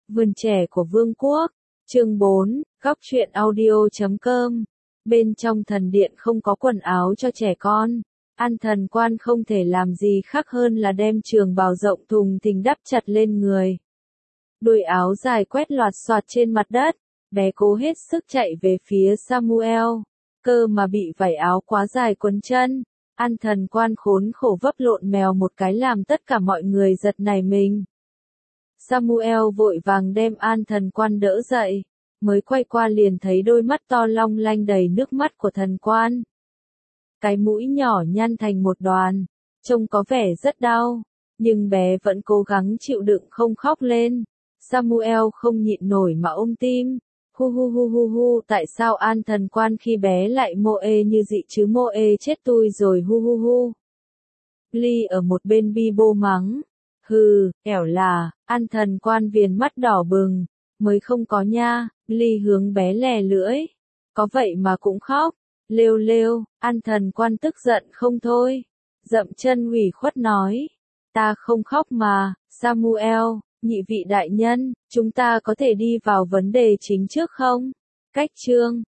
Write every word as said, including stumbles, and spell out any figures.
Vườn trẻ của Vương quốc, chương bốn, góc truyện audio chấm com. Bên trong thần điện không có quần áo cho trẻ con. An Thần Quan không thể làm gì khác hơn là đem trường bào rộng thùng thình đắp chặt lên người. Đuôi áo dài quét loạt xoạt trên mặt đất, bé cố hết sức chạy về phía Samuel, cơ mà bị vải áo quá dài quấn chân. An Thần Quan khốn khổ vấp lộn mèo một cái làm tất cả mọi người giật nảy mình. Samuel vội vàng đem An Thần Quan đỡ dậy, mới quay qua liền thấy đôi mắt to long lanh đầy nước mắt của Thần Quan. Cái mũi nhỏ nhăn thành một đoàn, trông có vẻ rất đau, nhưng bé vẫn cố gắng chịu đựng không khóc lên. Samuel không nhịn nổi mà ôm tim. Hu hu hu hu hu, tại sao An Thần Quan khi bé lại mô ê như dị chứ, mô ê chết tui rồi, hu hu hu. Ly ở một bên bi bô mắng. Hừ, ẻo là, An Thần Quan viền mắt đỏ bừng, mới không có nha. Ly hướng bé lè lưỡi. Có vậy mà cũng khóc. Lêu lêu, An Thần Quan tức giận không thôi. Dậm chân ủy khuất nói. Ta không khóc mà, Samuel, nhị vị đại nhân, chúng ta có thể đi vào vấn đề chính trước không? Cách chương,